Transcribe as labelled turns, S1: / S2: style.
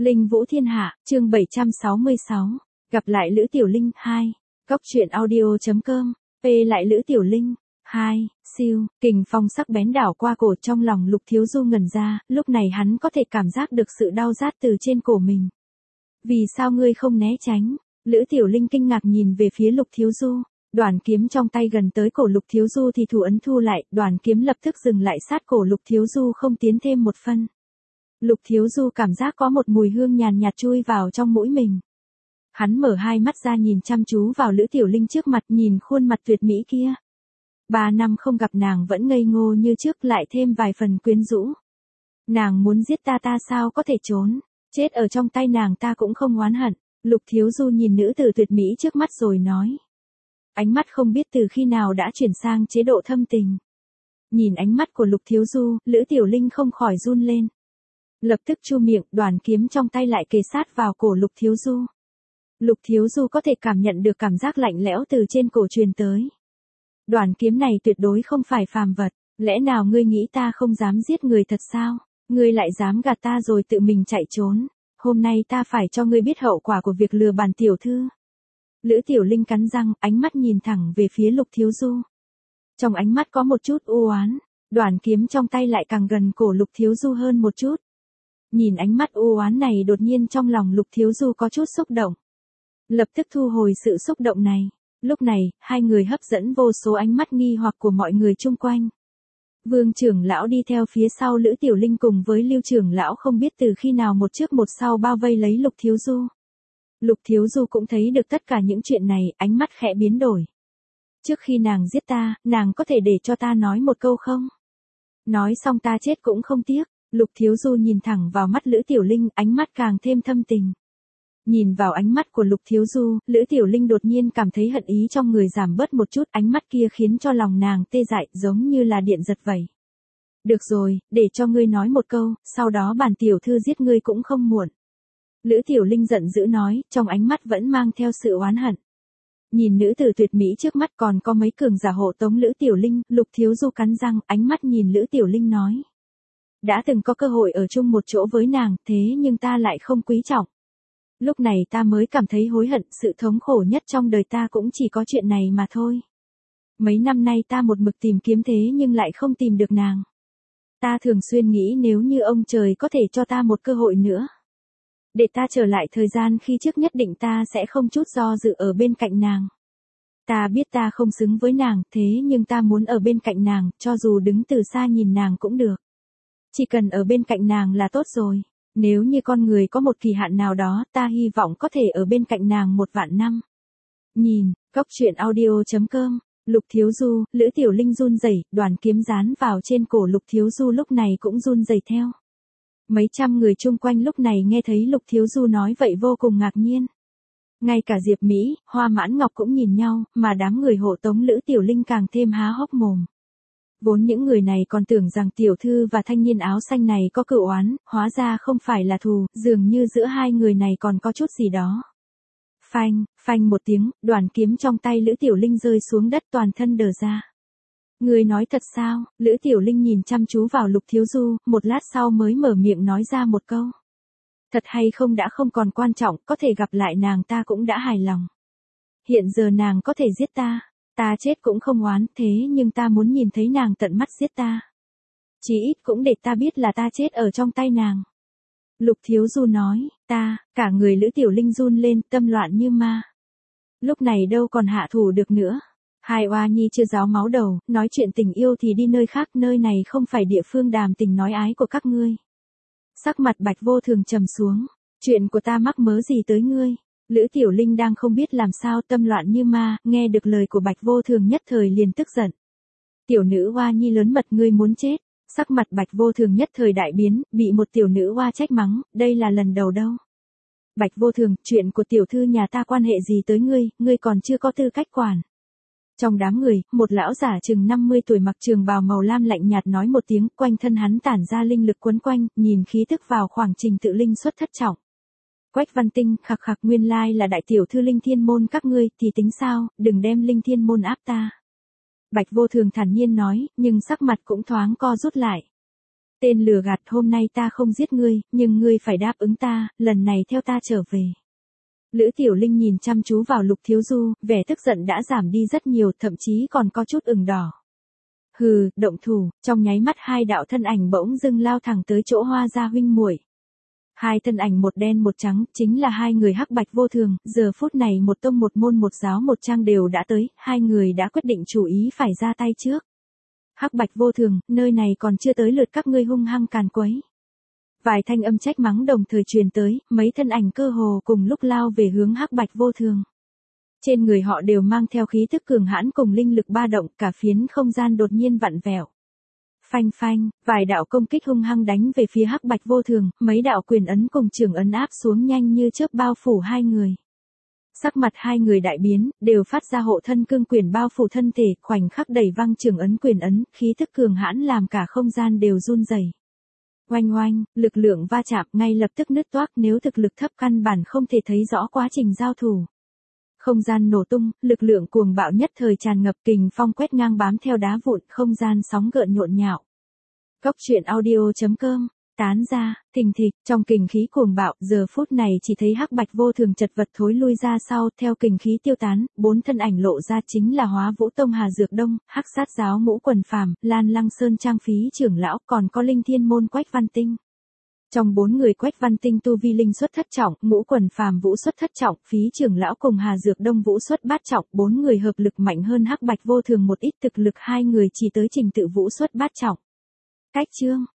S1: Linh Vũ Thiên Hạ, chương 766. Gặp lại Lữ Tiểu Linh 2. Cóc truyện audio.com. Lại Lữ Tiểu Linh 2. Siêu, kình phong sắc bén đảo qua cổ, trong lòng Lục Thiếu Du ngẩn ra, lúc này hắn có thể cảm giác được sự đau rát từ trên cổ mình. Vì sao ngươi không né tránh? Lữ Tiểu Linh kinh ngạc nhìn về phía Lục Thiếu Du. Đoàn kiếm trong tay gần tới cổ Lục Thiếu Du thì thủ ấn thu lại, đoàn kiếm lập tức dừng lại sát cổ Lục Thiếu Du, không tiến thêm một phân. Lục Thiếu Du cảm giác có một mùi hương nhàn nhạt chui vào trong mũi mình. Hắn mở hai mắt ra nhìn chăm chú vào Lữ Tiểu Linh trước mặt, nhìn khuôn mặt tuyệt mỹ kia. 3 năm không gặp nàng vẫn ngây ngô như trước, lại thêm vài phần quyến rũ. Nàng muốn giết ta sao có thể trốn, chết ở trong tay nàng ta cũng không oán hận. Lục Thiếu Du nhìn nữ tử tuyệt mỹ trước mắt rồi nói. Ánh mắt không biết từ khi nào đã chuyển sang chế độ thâm tình. Nhìn ánh mắt của Lục Thiếu Du, Lữ Tiểu Linh không khỏi run lên. Lập tức chu miệng, đoàn kiếm trong tay lại kề sát vào cổ Lục Thiếu Du. Lục Thiếu Du có thể cảm nhận được cảm giác lạnh lẽo từ trên cổ truyền tới. Đoàn kiếm này tuyệt đối không phải phàm vật, lẽ nào ngươi nghĩ ta không dám giết người thật sao? Ngươi lại dám gạt ta rồi tự mình chạy trốn, hôm nay ta phải cho ngươi biết hậu quả của việc lừa bản tiểu thư. Lữ Tiểu Linh cắn răng, ánh mắt nhìn thẳng về phía Lục Thiếu Du. Trong ánh mắt có một chút u oán, đoàn kiếm trong tay lại càng gần cổ Lục Thiếu Du hơn một chút. Nhìn ánh mắt u oán này, đột nhiên trong lòng Lục Thiếu Du có chút xúc động. Lập tức thu hồi sự xúc động này. Lúc này, hai người hấp dẫn vô số ánh mắt nghi hoặc của mọi người chung quanh. Vương trưởng lão đi theo phía sau Lữ Tiểu Linh cùng với Lưu trưởng lão không biết từ khi nào một trước một sau bao vây lấy Lục Thiếu Du. Lục Thiếu Du cũng thấy được tất cả những chuyện này, ánh mắt khẽ biến đổi. Trước khi nàng giết ta, nàng có thể để cho ta nói một câu không? Nói xong ta chết cũng không tiếc. Lục Thiếu Du nhìn thẳng vào mắt Lữ Tiểu Linh, ánh mắt càng thêm thâm tình. Nhìn vào ánh mắt của Lục Thiếu Du, Lữ Tiểu Linh đột nhiên cảm thấy hận ý trong người giảm bớt một chút, ánh mắt kia khiến cho lòng nàng tê dại, giống như là điện giật vậy. Được rồi, để cho ngươi nói một câu, sau đó bản tiểu thư giết ngươi cũng không muộn. Lữ Tiểu Linh giận dữ nói, trong ánh mắt vẫn mang theo sự oán hận. Nhìn nữ tử tuyệt mỹ trước mắt còn có mấy cường giả hộ tống Lữ Tiểu Linh, Lục Thiếu Du cắn răng, ánh mắt nhìn Lữ Tiểu Linh nói. Đã từng có cơ hội ở chung một chỗ với nàng, thế nhưng ta lại không quý trọng. Lúc này ta mới cảm thấy hối hận, sự thống khổ nhất trong đời ta cũng chỉ có chuyện này mà thôi. Mấy năm nay ta một mực tìm kiếm thế nhưng lại không tìm được nàng. Ta thường xuyên nghĩ nếu như ông trời có thể cho ta một cơ hội nữa. Để ta trở lại thời gian khi trước, nhất định ta sẽ không chút do dự ở bên cạnh nàng. Ta biết ta không xứng với nàng, thế nhưng ta muốn ở bên cạnh nàng, cho dù đứng từ xa nhìn nàng cũng được. Chỉ cần ở bên cạnh nàng là tốt rồi. Nếu như con người có một kỳ hạn nào đó, ta hy vọng có thể ở bên cạnh nàng 1.000.000 năm. Nhìn, cóc truyện audio.com. Lục Thiếu Du, Lữ Tiểu Linh run rẩy, đoàn kiếm dán vào trên cổ Lục Thiếu Du lúc này cũng run rẩy theo. Mấy trăm người chung quanh lúc này nghe thấy Lục Thiếu Du nói vậy vô cùng ngạc nhiên. Ngay cả Diệp Mỹ, Hoa Mãn Ngọc cũng nhìn nhau, mà đám người hộ tống Lữ Tiểu Linh càng thêm há hốc mồm. Vốn những người này còn tưởng rằng tiểu thư và thanh niên áo xanh này có cựu oán, hóa ra không phải là thù, dường như giữa hai người này còn có chút gì đó. Phanh, phanh một tiếng, đoàn kiếm trong tay Lữ Tiểu Linh rơi xuống đất, toàn thân đờ ra. Người nói thật sao? Lữ Tiểu Linh nhìn chăm chú vào Lục Thiếu Du, một lát sau mới mở miệng nói ra một câu. Thật hay không đã không còn quan trọng, có thể gặp lại nàng ta cũng đã hài lòng. Hiện giờ nàng có thể giết ta. Ta chết cũng không oán, thế nhưng ta muốn nhìn thấy nàng tận mắt giết ta. Chí ít cũng để ta biết là ta chết ở trong tay nàng. Lục Thiếu Du nói, cả người Lữ Tiểu Linh run lên, tâm loạn như ma. Lúc này đâu còn hạ thủ được nữa. Hai oa nhi chưa ráo máu đầu, nói chuyện tình yêu thì đi nơi khác, nơi này không phải địa phương đàm tình nói ái của các ngươi. Sắc mặt Bạch Vô Thường trầm xuống, chuyện của ta mắc mớ gì tới ngươi. Lữ Tiểu Linh đang không biết làm sao, tâm loạn như ma, nghe được lời của Bạch Vô Thường nhất thời liền tức giận. Tiểu nữ oa nhi lớn mật, ngươi muốn chết. Sắc mặt Bạch Vô Thường nhất thời đại biến, bị một tiểu nữ oa trách mắng, đây là lần đầu đâu. Bạch Vô Thường, chuyện của tiểu thư nhà ta quan hệ gì tới ngươi còn chưa có tư cách quản. Trong đám người, một lão giả chừng 50 tuổi mặc trường bào màu lam lạnh nhạt nói một tiếng, quanh thân hắn tản ra linh lực quấn quanh, nhìn khí tức vào khoảng trình tự linh xuất thất trọng. Quách Văn Tinh, khặc khặc, nguyên lai là đại tiểu thư Linh Thiên Môn các ngươi, thì tính sao, đừng đem Linh Thiên Môn áp ta. Bạch Vô Thường thản nhiên nói, nhưng sắc mặt cũng thoáng co rút lại. Tên lừa gạt, hôm nay ta không giết ngươi, nhưng ngươi phải đáp ứng ta, lần này theo ta trở về. Lữ Tiểu Linh nhìn chăm chú vào Lục Thiếu Du, vẻ tức giận đã giảm đi rất nhiều, thậm chí còn có chút ửng đỏ. Hừ, động thủ, trong nháy mắt hai đạo thân ảnh bỗng dưng lao thẳng tới chỗ Hoa gia huynh muội. Hai thân ảnh một đen một trắng, chính là hai người hắc bạch vô thường, giờ phút này một tông một môn một giáo một trang đều đã tới, hai người đã quyết định chủ ý phải ra tay trước. Hắc bạch vô thường, nơi này còn chưa tới lượt các ngươi hung hăng càn quấy. Vài thanh âm trách mắng đồng thời truyền tới, mấy thân ảnh cơ hồ cùng lúc lao về hướng hắc bạch vô thường. Trên người họ đều mang theo khí tức cường hãn cùng linh lực ba động, cả phiến không gian đột nhiên vặn vẹo. Phanh phanh, vài đạo công kích hung hăng đánh về phía hắc bạch vô thường, mấy đạo quyền ấn cùng trường ấn áp xuống nhanh như chớp bao phủ hai người. Sắc mặt hai người đại biến, đều phát ra hộ thân cương quyền bao phủ thân thể, khoảnh khắc đẩy văng trường ấn quyền ấn, khí thức cường hãn làm cả không gian đều run rẩy. Oanh oanh, lực lượng va chạm ngay lập tức nứt toác, nếu thực lực thấp căn bản không thể thấy rõ quá trình giao thủ. Không gian nổ tung, lực lượng cuồng bạo nhất thời tràn ngập, kình phong quét ngang bám theo đá vụn, không gian sóng gợn nhộn nhạo. Cốc truyện audio.com, tán ra, thình thịch, trong kình khí cuồng bạo, giờ phút này chỉ thấy hắc bạch vô thường chật vật thối lui ra sau, theo kình khí tiêu tán, bốn thân ảnh lộ ra chính là Hóa Vũ Tông Hà Dược Đông, Hắc Sát Giáo Ngũ Quần Phàm, Lan Lăng Sơn Trang Phí trưởng lão, còn có Linh Thiên Môn Quách Văn Tinh. Trong bốn người Quách Văn Tinh tu vi linh xuất thất trọng, Ngũ Quần Phàm vũ xuất thất trọng, Phí trưởng lão cùng Hà Dược Đông vũ xuất bát trọng, bốn người hợp lực mạnh hơn hắc bạch vô thường một ít, thực lực hai người chỉ tới trình tự vũ xuất bát trọng. Cách chương